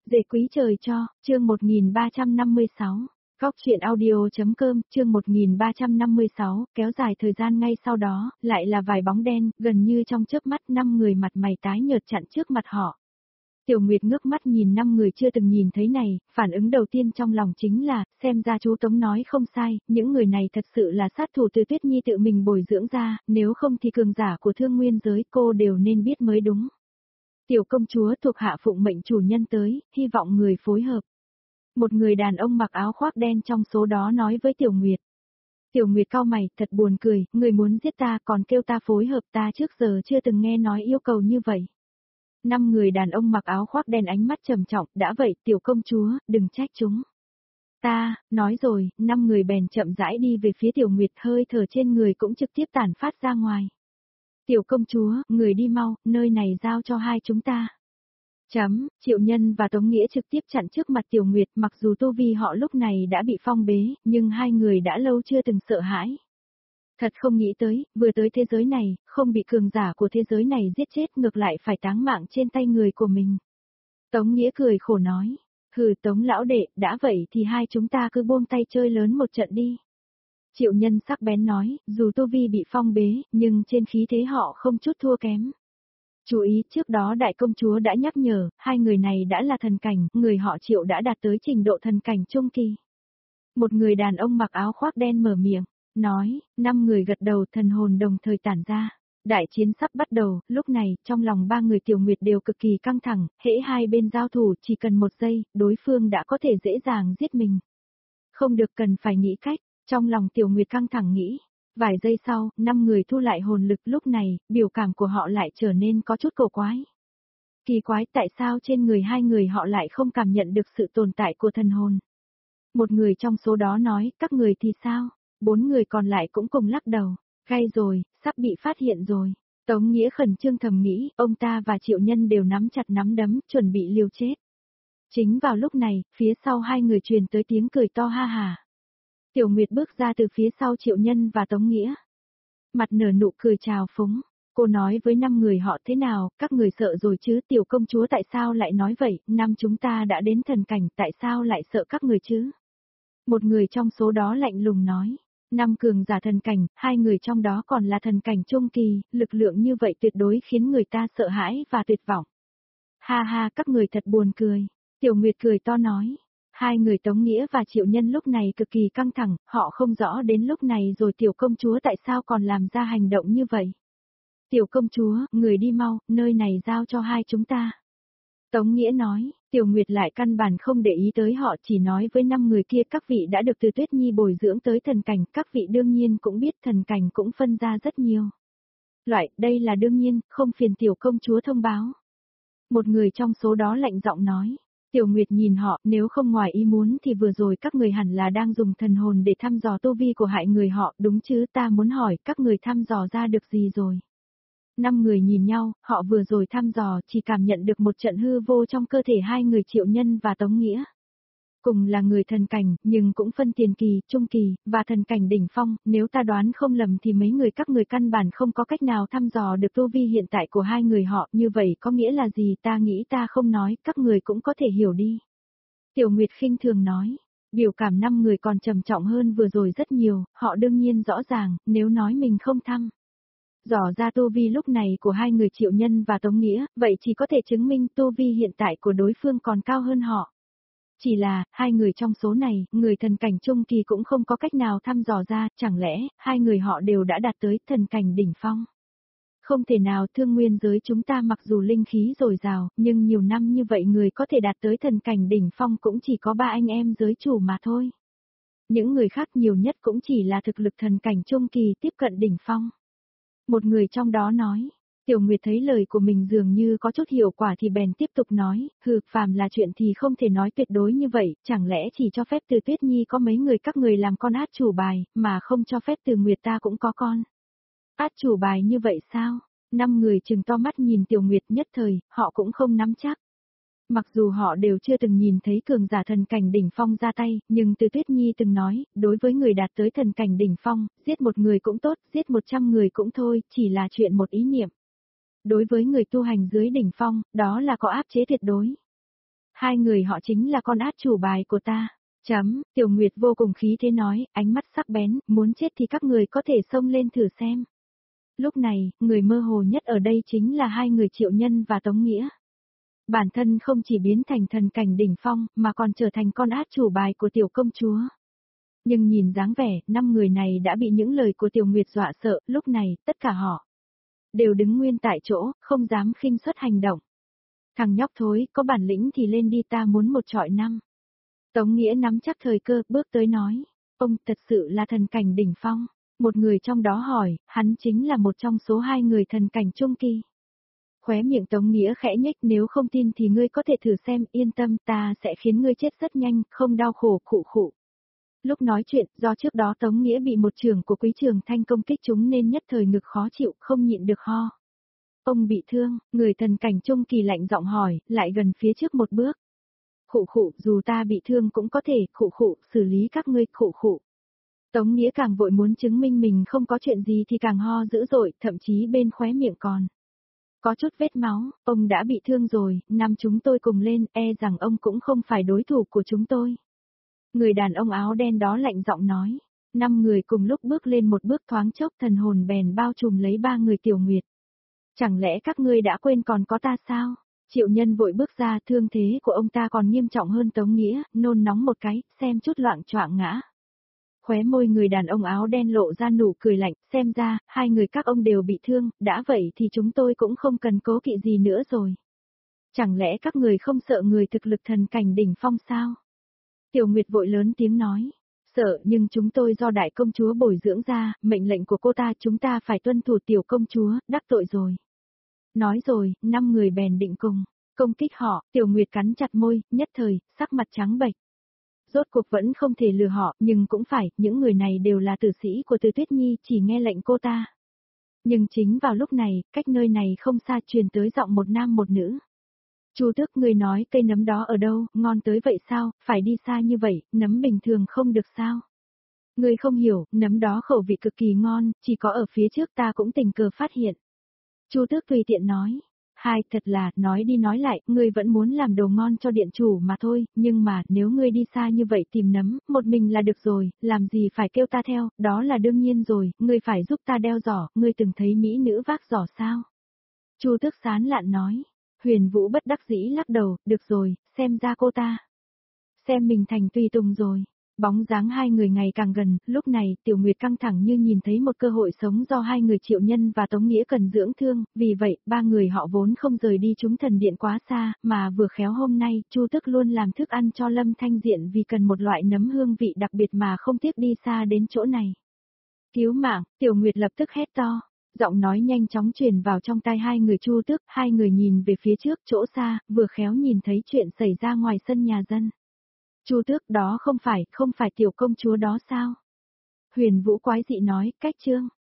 Dễ quý trời cho, chương 1356. Góc chuyện audio.com, chương 1356, kéo dài thời gian ngay sau đó, lại là vài bóng đen, gần như trong chớp mắt 5 người mặt mày tái nhợt chặn trước mặt họ. Tiểu Nguyệt ngước mắt nhìn 5 người chưa từng nhìn thấy này, phản ứng đầu tiên trong lòng chính là, xem ra chú Tống nói không sai, những người này thật sự là sát thủ từ Tuyết Nhi tự mình bồi dưỡng ra, nếu không thì cường giả của thương nguyên giới cô đều nên biết mới đúng. Tiểu công chúa thuộc hạ phụng mệnh chủ nhân tới, hy vọng người phối hợp. Một người đàn ông mặc áo khoác đen trong số đó nói với Tiểu Nguyệt. Tiểu Nguyệt cau mày, thật buồn cười, người muốn giết ta còn kêu ta phối hợp, ta trước giờ chưa từng nghe nói yêu cầu như vậy. 5 người đàn ông mặc áo khoác đen ánh mắt trầm trọng, đã vậy tiểu công chúa, đừng trách chúng. Ta, nói rồi, 5 người bèn chậm rãi đi về phía Tiểu Nguyệt, hơi thở trên người cũng trực tiếp tản phát ra ngoài. Tiểu công chúa, người đi mau, nơi này giao cho hai chúng ta. Triệu Nhân và Tống Nghĩa trực tiếp chặn trước mặt Tiểu Nguyệt, mặc dù tu vi họ lúc này đã bị phong bế, nhưng hai người đã lâu chưa từng sợ hãi. Thật không nghĩ tới, vừa tới thế giới này, không bị cường giả của thế giới này giết chết, ngược lại phải táng mạng trên tay người của mình. Tống Nghĩa cười khổ nói, hừ Tống lão đệ, đã vậy thì hai chúng ta cứ buông tay chơi lớn một trận đi. Triệu Nhân sắc bén nói, dù tu vi bị phong bế, nhưng trên khí thế họ không chút thua kém. Chú ý, trước đó đại công chúa đã nhắc nhở, hai người này đã là thần cảnh, người họ Triệu đã đạt tới trình độ thần cảnh trung kỳ. Một người đàn ông mặc áo khoác đen mở miệng, nói, 5 người gật đầu, thần hồn đồng thời tản ra. Đại chiến sắp bắt đầu, lúc này, trong lòng 3 người Tiểu Nguyệt đều cực kỳ căng thẳng, hễ hai bên giao thủ chỉ cần 1 giây, đối phương đã có thể dễ dàng giết mình. Không được, cần phải nghĩ cách, trong lòng Tiểu Nguyệt căng thẳng nghĩ. Vài giây sau, 5 người thu lại hồn lực, lúc này, biểu cảm của họ lại trở nên có chút cổ quái. Kỳ quái, tại sao trên người hai người họ lại không cảm nhận được sự tồn tại của thần hồn? Một người trong số đó nói, các người thì sao? 4 người còn lại cũng cùng lắc đầu, gay rồi, sắp bị phát hiện rồi. Tống Nghĩa khẩn trương thầm nghĩ, ông ta và Triệu Nhân đều nắm chặt nắm đấm, chuẩn bị liều chết. Chính vào lúc này, phía sau hai người truyền tới tiếng cười to ha hà. Tiểu Nguyệt bước ra từ phía sau Triệu Nhân và Tống Nghĩa. Mặt nở nụ cười chào phúng. Cô nói với 5 người họ, thế nào, các người sợ rồi chứ, tiểu công chúa tại sao lại nói vậy, năm chúng ta đã đến thần cảnh, tại sao lại sợ các người chứ? Một người trong số đó lạnh lùng nói, 5 cường giả thần cảnh, 2 người trong đó còn là thần cảnh trung kỳ, lực lượng như vậy tuyệt đối khiến người ta sợ hãi và tuyệt vọng. Ha ha, các người thật buồn cười. Tiểu Nguyệt cười to nói. Hai người Tống Nghĩa và Triệu Nhân lúc này cực kỳ căng thẳng, họ không rõ đến lúc này rồi tiểu công chúa tại sao còn làm ra hành động như vậy. Tiểu công chúa, người đi mau, nơi này giao cho hai chúng ta. Tống Nghĩa nói, Tiểu Nguyệt lại căn bản không để ý tới họ, chỉ nói với 5 người kia, các vị đã được từ Tuyết Nhi bồi dưỡng tới thần cảnh, các vị đương nhiên cũng biết thần cảnh cũng phân ra rất nhiều loại, đây là đương nhiên, không phiền tiểu công chúa thông báo. Một người trong số đó lạnh giọng nói. Tiểu Nguyệt nhìn họ, nếu không ngoài ý muốn thì vừa rồi các người hẳn là đang dùng thần hồn để thăm dò tu vi của hại người họ, đúng chứ, ta muốn hỏi các người thăm dò ra được gì rồi? 5 người nhìn nhau, họ vừa rồi thăm dò chỉ cảm nhận được một trận hư vô trong cơ thể hai người Triệu Nhân và Tống Nghĩa. Cùng là người thần cảnh, nhưng cũng phân tiền kỳ, trung kỳ, và thần cảnh đỉnh phong, nếu ta đoán không lầm thì mấy người các người căn bản không có cách nào thăm dò được tu vi hiện tại của hai người họ, như vậy có nghĩa là gì, ta nghĩ ta không nói, các người cũng có thể hiểu đi. Tiểu Nguyệt khinh thường nói, biểu cảm 5 người còn trầm trọng hơn vừa rồi rất nhiều, họ đương nhiên rõ ràng, nếu nói mình không thăm dò ra tu vi lúc này của hai người Triệu Nhân và Tống Nghĩa, vậy chỉ có thể chứng minh tu vi hiện tại của đối phương còn cao hơn họ. Chỉ là, hai người trong số này, người thần cảnh trung kỳ cũng không có cách nào thăm dò ra, chẳng lẽ, hai người họ đều đã đạt tới thần cảnh đỉnh phong. Không thể nào, thương nguyên giới chúng ta mặc dù linh khí dồi dào, nhưng nhiều năm như vậy người có thể đạt tới thần cảnh đỉnh phong cũng chỉ có 3 anh em giới chủ mà thôi. Những người khác nhiều nhất cũng chỉ là thực lực thần cảnh trung kỳ tiếp cận đỉnh phong. Một người trong đó nói. Tiểu Nguyệt thấy lời của mình dường như có chút hiệu quả thì bèn tiếp tục nói, phàm là chuyện thì không thể nói tuyệt đối như vậy, chẳng lẽ chỉ cho phép từ Tuyết Nhi có mấy người các người làm con át chủ bài, mà không cho phép từ Nguyệt ta cũng có con. Át chủ bài như vậy sao? 5 người trừng to mắt nhìn Tiểu Nguyệt, nhất thời, họ cũng không nắm chắc. Mặc dù họ đều chưa từng nhìn thấy cường giả thần cảnh đỉnh phong ra tay, nhưng từ Tuyết Nhi từng nói, đối với người đạt tới thần cảnh đỉnh phong, giết một người cũng tốt, giết 100 người cũng thôi, chỉ là chuyện một ý niệm. Đối với người tu hành dưới đỉnh phong, đó là có áp chế tuyệt đối. Hai người họ chính là con át chủ bài của ta. Tiểu Nguyệt vô cùng khí thế nói, ánh mắt sắc bén, muốn chết thì các người có thể xông lên thử xem. Lúc này, người mơ hồ nhất ở đây chính là hai người Triệu Nhân và Tống Nghĩa. Bản thân không chỉ biến thành thần cảnh đỉnh phong, mà còn trở thành con át chủ bài của tiểu công chúa. Nhưng nhìn dáng vẻ, 5 người này đã bị những lời của Tiểu Nguyệt dọa sợ, lúc này, tất cả họ đều đứng nguyên tại chỗ, không dám khinh suất hành động. Thằng nhóc thối, có bản lĩnh thì lên đi, ta muốn một trọi năm. Tống Nghĩa nắm chắc thời cơ, bước tới nói, ông thật sự là thần cảnh đỉnh phong. Một người trong đó hỏi, hắn chính là một trong số 2 người thần cảnh trung kỳ. Khóe miệng Tống Nghĩa khẽ nhếch, nếu không tin thì ngươi có thể thử xem, yên tâm, ta sẽ khiến ngươi chết rất nhanh, không đau khổ, khụ khụ. Lúc nói chuyện, do trước đó Tống Nghĩa bị một trưởng của Quý Trường Thanh công kích chúng nên nhất thời ngực khó chịu, không nhịn được ho. Ông bị thương, người thần cảnh trung kỳ lạnh giọng hỏi, lại gần phía trước một bước. Khụ khụ, dù ta bị thương cũng có thể, khụ khụ, xử lý các ngươi, khụ khụ. Tống Nghĩa càng vội muốn chứng minh mình không có chuyện gì thì càng ho dữ dội, thậm chí bên khóe miệng còn có chút vết máu, ông đã bị thương rồi, năm chúng tôi cùng lên, e rằng ông cũng không phải đối thủ của chúng tôi. Người đàn ông áo đen đó lạnh giọng nói, 5 người cùng lúc bước lên một bước, thoáng chốc thần hồn bèn bao trùm lấy 3 người Tiểu Nguyệt. Chẳng lẽ các ngươi đã quên còn có ta sao? Triệu Nhân vội bước ra, thương thế của ông ta còn nghiêm trọng hơn Tống Nghĩa, nôn nóng một cái, xem chút loạng choạng ngã. Khóe môi người đàn ông áo đen lộ ra nụ cười lạnh, xem ra, 2 người các ông đều bị thương, đã vậy thì chúng tôi cũng không cần cố kỵ gì nữa rồi. Chẳng lẽ các người không sợ người thực lực thần cảnh đỉnh phong sao? Tiểu Nguyệt vội lớn tiếng nói, sợ nhưng chúng tôi do đại công chúa bồi dưỡng ra, mệnh lệnh của cô ta chúng ta phải tuân thủ, tiểu công chúa, đắc tội rồi. Nói rồi, 5 người bèn định cùng công kích họ, Tiểu Nguyệt cắn chặt môi, nhất thời, sắc mặt trắng bệch. Rốt cuộc vẫn không thể lừa họ, nhưng cũng phải, những người này đều là tử sĩ của Từ Tuyết Nhi, chỉ nghe lệnh cô ta. Nhưng chính vào lúc này, cách nơi này không xa truyền tới giọng một nam một nữ. Chu Tước, người nói cây nấm đó ở đâu, ngon tới vậy sao, phải đi xa như vậy, nấm bình thường không được sao? Người không hiểu, nấm đó khẩu vị cực kỳ ngon, chỉ có ở phía trước ta cũng tình cờ phát hiện. Chu Tước tùy tiện nói. Hai, thật là, nói đi nói lại, ngươi vẫn muốn làm đồ ngon cho điện chủ mà thôi, nhưng mà, nếu ngươi đi xa như vậy tìm nấm, một mình là được rồi, làm gì phải kêu ta theo, đó là đương nhiên rồi, ngươi phải giúp ta đeo giỏ, ngươi từng thấy mỹ nữ vác giỏ sao? Chu Tước sán lạn nói. Huyền Vũ bất đắc dĩ lắc đầu, được rồi, xem ra cô ta xem mình thành tùy tùng rồi. Bóng dáng 2 người ngày càng gần, lúc này, Tiểu Nguyệt căng thẳng như nhìn thấy một cơ hội sống do 2 người Triệu Nhân và Tống Nghĩa cần dưỡng thương, vì vậy, 3 người họ vốn không rời đi chúng thần điện quá xa, mà vừa khéo hôm nay, Chu Tước luôn làm thức ăn cho Lâm Thanh Diện vì cần một loại nấm hương vị đặc biệt mà không tiếc đi xa đến chỗ này. Cứu mạng, Tiểu Nguyệt lập tức hét to. Giọng nói nhanh chóng truyền vào trong tai 2 người Chu Tước, 2 người nhìn về phía trước chỗ xa, vừa khéo nhìn thấy chuyện xảy ra ngoài sân nhà dân. Chu Tước, đó không phải tiểu công chúa đó sao? Huyền Vũ quái dị nói, cách trương.